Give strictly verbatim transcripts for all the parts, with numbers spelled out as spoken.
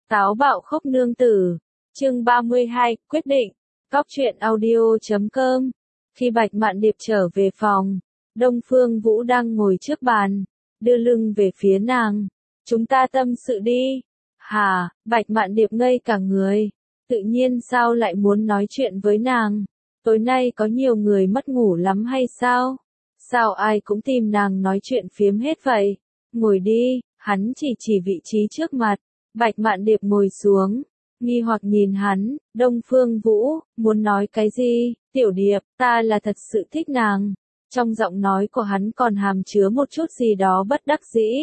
Táo bạo khốc nương tử, chương ba mươi hai, quyết định, Cóc truyện audio chấm com. Khi Bạch Mạn Điệp trở về phòng, Đông Phương Vũ đang ngồi trước bàn, đưa lưng về phía nàng. Chúng ta tâm sự đi. Hả, Bạch Mạn Điệp ngây cả người, tự nhiên sao lại muốn nói chuyện với nàng? Tối nay có nhiều người mất ngủ lắm hay sao? Sao ai cũng tìm nàng nói chuyện phiếm hết vậy? Ngồi đi, hắn chỉ chỉ vị trí trước mặt. Bạch Mạn Điệp ngồi xuống, nghi hoặc nhìn hắn. Đông Phương Vũ, muốn nói cái gì? Tiểu Điệp, ta là thật sự thích nàng. Trong giọng nói của hắn còn hàm chứa một chút gì đó bất đắc dĩ.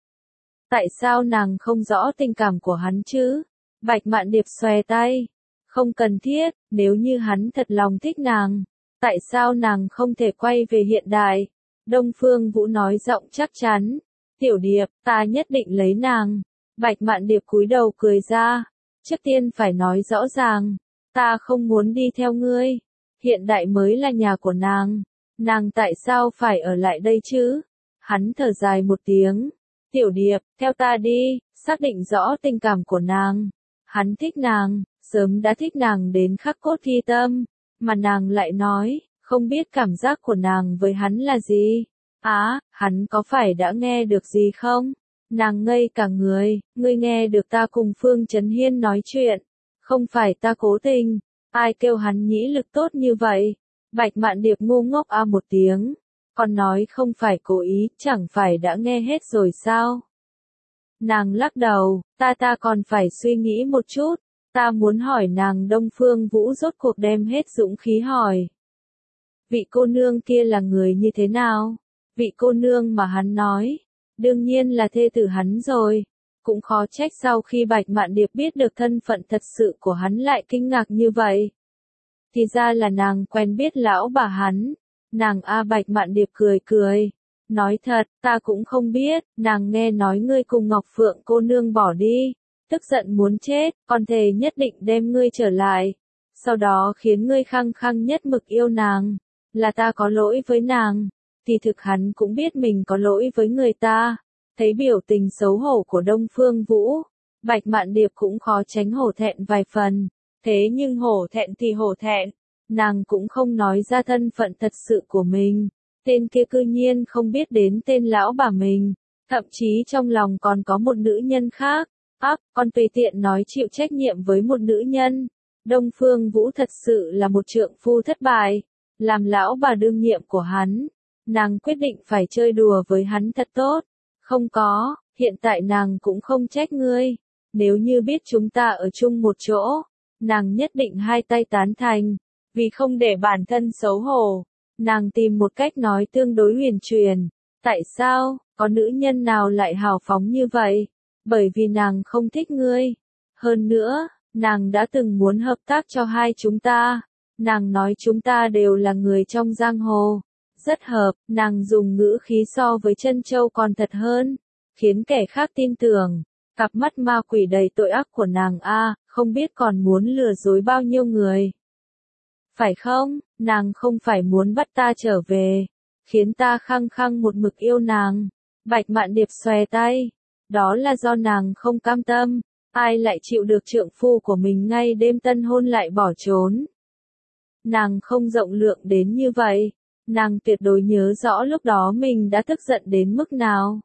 Tại sao nàng không rõ tình cảm của hắn chứ? Bạch Mạn Điệp xòe tay. Không cần thiết, nếu như hắn thật lòng thích nàng, tại sao nàng không thể quay về hiện đại? Đông Phương Vũ nói giọng chắc chắn. Tiểu Điệp, ta nhất định lấy nàng. Bạch Mạn Điệp cúi đầu cười ra. Trước tiên phải nói rõ ràng, ta không muốn đi theo ngươi. Hiện đại mới là nhà của nàng. Nàng tại sao phải ở lại đây chứ? Hắn thở dài một tiếng. Tiểu Điệp, theo ta đi, xác định rõ tình cảm của nàng. Hắn thích nàng, sớm đã thích nàng đến khắc cốt ghi tâm, mà nàng lại nói, không biết cảm giác của nàng với hắn là gì. Á, à, hắn có phải đã nghe được gì không? Nàng ngây cả người, ngươi nghe được ta cùng Phương Chấn Hiên nói chuyện, không phải ta cố tình, ai kêu hắn nhĩ lực tốt như vậy? Bạch Mạn Điệp ngu ngốc a một tiếng, còn nói không phải cố ý, chẳng phải đã nghe hết rồi sao? Nàng lắc đầu, ta ta còn phải suy nghĩ một chút, ta muốn hỏi nàng. Đông Phương Vũ rốt cuộc đem hết dũng khí hỏi. Vị cô nương kia là người như thế nào? Vị cô nương mà hắn nói, đương nhiên là thê tử hắn rồi. Cũng khó trách sau khi Bạch Mạn Điệp biết được thân phận thật sự của hắn lại kinh ngạc như vậy. Thì ra là nàng quen biết lão bà hắn. Nàng a Bạch Mạn Điệp cười cười. Nói thật, ta cũng không biết, nàng nghe nói ngươi cùng Ngọc Phượng cô nương bỏ đi. Tức giận muốn chết, còn thề nhất định đem ngươi trở lại. Sau đó khiến ngươi khăng khăng nhất mực yêu nàng. Là ta có lỗi với nàng. Thì thực hắn cũng biết mình có lỗi với người ta. Thấy biểu tình xấu hổ của Đông Phương Vũ, Bạch Mạn Điệp cũng khó tránh hổ thẹn vài phần. Thế nhưng hổ thẹn thì hổ thẹn, nàng cũng không nói ra thân phận thật sự của mình. Tên kia cư nhiên không biết đến tên lão bà mình, thậm chí trong lòng còn có một nữ nhân khác. Ác, còn tùy tiện nói chịu trách nhiệm với một nữ nhân. Đông Phương Vũ thật sự là một trượng phu thất bại. Làm lão bà đương nhiệm của hắn, nàng quyết định phải chơi đùa với hắn thật tốt. Không có, hiện tại nàng cũng không trách ngươi. Nếu như biết chúng ta ở chung một chỗ, nàng nhất định hai tay tán thành. Vì không để bản thân xấu hổ, nàng tìm một cách nói tương đối huyền truyền. Tại sao, có nữ nhân nào lại hào phóng như vậy? Bởi vì nàng không thích ngươi. Hơn nữa, nàng đã từng muốn hợp tác cho hai chúng ta. Nàng nói chúng ta đều là người trong giang hồ. Rất hợp, nàng dùng ngữ khí so với Trân Châu còn thật hơn, khiến kẻ khác tin tưởng. Cặp mắt ma quỷ đầy tội ác của nàng a, không biết còn muốn lừa dối bao nhiêu người. Phải không, nàng không phải muốn bắt ta trở về, khiến ta khăng khăng một mực yêu nàng. Bạch Mạn Điệp xòe tay, đó là do nàng không cam tâm, ai lại chịu được trượng phu của mình ngay đêm tân hôn lại bỏ trốn. Nàng không rộng lượng đến như vậy, nàng tuyệt đối nhớ rõ lúc đó mình đã tức giận đến mức nào.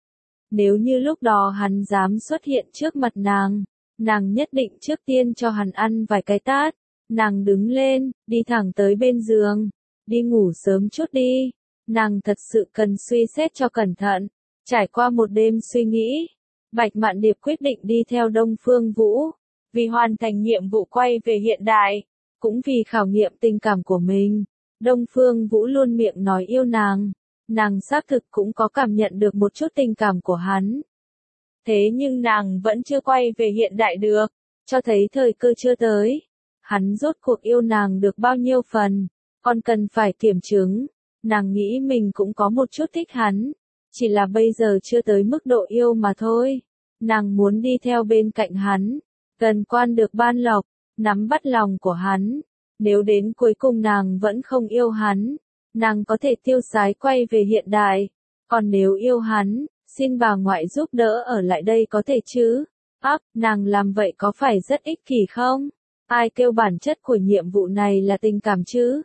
Nếu như lúc đó hắn dám xuất hiện trước mặt nàng, nàng nhất định trước tiên cho hắn ăn vài cái tát. Nàng đứng lên, đi thẳng tới bên giường, đi ngủ sớm chút đi. Nàng thật sự cần suy xét cho cẩn thận. Trải qua một đêm suy nghĩ, Bạch Mạn Điệp quyết định đi theo Đông Phương Vũ, vì hoàn thành nhiệm vụ quay về hiện đại, cũng vì khảo nghiệm tình cảm của mình. Đông Phương Vũ luôn miệng nói yêu nàng, nàng xác thực cũng có cảm nhận được một chút tình cảm của hắn. Thế nhưng nàng vẫn chưa quay về hiện đại được, cho thấy thời cơ chưa tới. Hắn rốt cuộc yêu nàng được bao nhiêu phần, còn cần phải kiểm chứng. Nàng nghĩ mình cũng có một chút thích hắn, chỉ là bây giờ chưa tới mức độ yêu mà thôi. Nàng muốn đi theo bên cạnh hắn, gần quan được ban lộc, nắm bắt lòng của hắn. Nếu đến cuối cùng nàng vẫn không yêu hắn, nàng có thể tiêu sái quay về hiện đại. Còn nếu yêu hắn, xin bà ngoại giúp đỡ ở lại đây có thể chứ? Ắp, nàng làm vậy có phải rất ích kỷ không? Ai kêu bản chất của nhiệm vụ này là tình cảm chứ?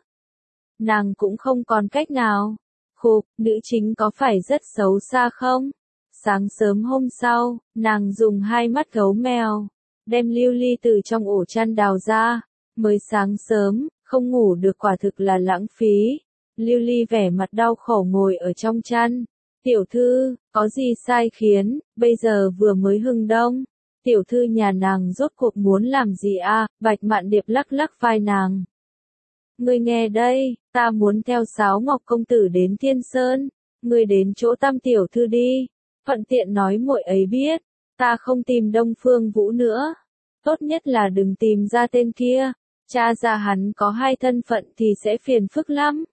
Nàng cũng không còn cách nào. Khục, nữ chính có phải rất xấu xa không? Sáng sớm hôm sau, nàng dùng hai mắt gấu mèo, đem Lưu Ly từ trong ổ chăn đào ra. Mới sáng sớm, không ngủ được quả thực là lãng phí. Lưu Ly vẻ mặt đau khổ ngồi ở trong chăn. Tiểu thư, có gì sai khiến, bây giờ vừa mới hừng đông. Tiểu thư nhà nàng rốt cuộc muốn làm gì à? Bạch Mạn Điệp lắc lắc vai nàng. Ngươi nghe đây, ta muốn theo Sáo Ngọc công tử đến Thiên Sơn. Ngươi đến chỗ Tam tiểu thư đi. Thuận tiện nói muội ấy biết, ta không tìm Đông Phương Vũ nữa. Tốt nhất là đừng tìm ra tên kia. Cha ra hắn có hai thân phận thì sẽ phiền phức lắm.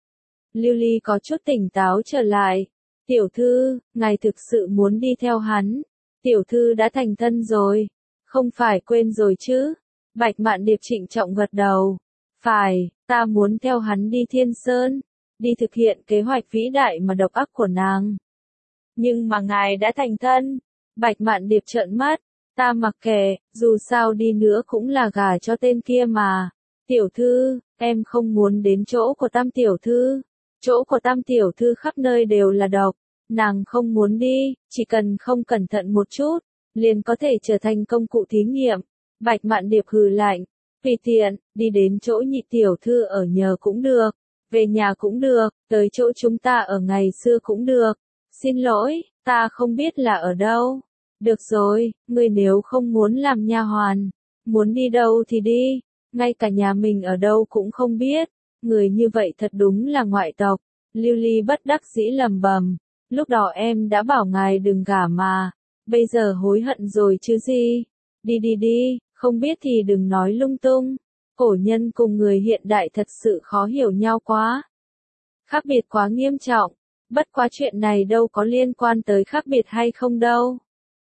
Lưu Ly có chút tỉnh táo trở lại. Tiểu thư, ngài thực sự muốn đi theo hắn. Tiểu thư đã thành thân rồi. Không phải quên rồi chứ. Bạch Mạn Điệp trịnh trọng gật đầu. Phải, ta muốn theo hắn đi Thiên Sơn. Đi thực hiện kế hoạch vĩ đại mà độc ác của nàng. Nhưng mà ngài đã thành thân. Bạch Mạn Điệp trợn mắt. Ta mặc kệ, dù sao đi nữa cũng là gả cho tên kia mà. Tiểu thư, em không muốn đến chỗ của Tam tiểu thư. Chỗ của Tam tiểu thư khắp nơi đều là độc. Nàng không muốn đi, chỉ cần không cẩn thận một chút, liền có thể trở thành công cụ thí nghiệm. Bạch Mạn Điệp hừ lạnh. Vì tiện, đi đến chỗ nhị tiểu thư ở nhờ cũng được. Về nhà cũng được, tới chỗ chúng ta ở ngày xưa cũng được. Xin lỗi, ta không biết là ở đâu. Được rồi, ngươi nếu không muốn làm nha hoàn, muốn đi đâu thì đi, ngay cả nhà mình ở đâu cũng không biết. Người như vậy thật đúng là ngoại tộc. Lưu Ly bất đắc dĩ lầm bầm. Lúc đó em đã bảo ngài đừng gả mà. Bây giờ hối hận rồi chứ gì. Đi đi đi, không biết thì đừng nói lung tung. Cổ nhân cùng người hiện đại thật sự khó hiểu nhau quá. Khác biệt quá nghiêm trọng. Bất quá chuyện này đâu có liên quan tới khác biệt hay không đâu.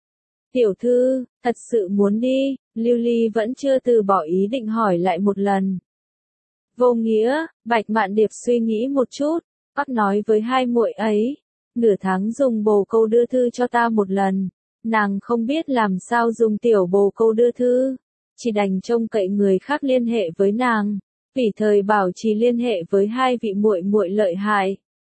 Tiểu thư, thật sự muốn đi, Lưu Ly vẫn chưa từ bỏ ý định hỏi lại một lần. Vô nghĩa, Bạch Mạn Điệp suy nghĩ một chút, bắt nói với hai muội ấy, nửa tháng dùng bồ câu đưa thư cho ta một lần, nàng không biết làm sao dùng tiểu bồ câu đưa thư, chỉ đành trông cậy người khác liên hệ với nàng, tùy thời bảo trì liên hệ với hai vị muội muội lợi hại.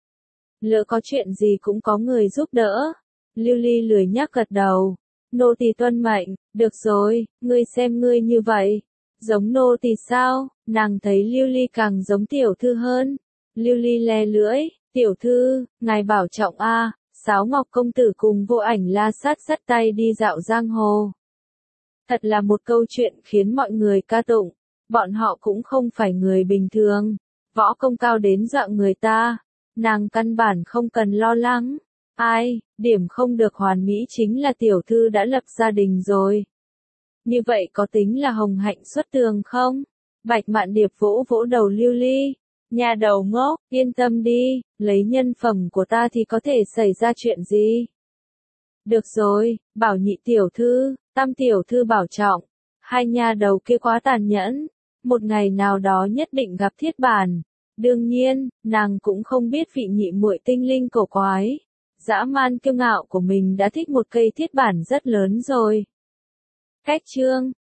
Lỡ có chuyện gì cũng có người giúp đỡ. Lưu Ly lười nhác gật đầu. Nô tỳ tuân mệnh, được rồi, ngươi xem ngươi như vậy. Giống nô tỳ sao? Nàng thấy Lưu Ly càng giống tiểu thư hơn. Lưu Ly le lưỡi, tiểu thư, ngài bảo trọng a. Sáo Ngọc công tử cùng Vô Ảnh La Sát dắt tay đi dạo giang hồ. Thật là một câu chuyện khiến mọi người ca tụng. Bọn họ cũng không phải người bình thường. Võ công cao đến dọa người ta. Nàng căn bản không cần lo lắng. Ai, điểm không được hoàn mỹ chính là tiểu thư đã lập gia đình rồi. Như vậy có tính là hồng hạnh xuất tường không? Bạch Mạn Điệp vỗ vỗ đầu Lưu Ly. Nhà đầu ngốc, yên tâm đi, lấy nhân phẩm của ta thì có thể xảy ra chuyện gì? Được rồi, bảo nhị tiểu thư, Tam tiểu thư bảo trọng. Hai nhà đầu kia quá tàn nhẫn. Một ngày nào đó nhất định gặp thiết bản. Đương nhiên, nàng cũng không biết vị nhị muội tinh linh cổ quái. Dã man kiêu ngạo của mình đã thích một cây thiết bản rất lớn rồi. Cách chương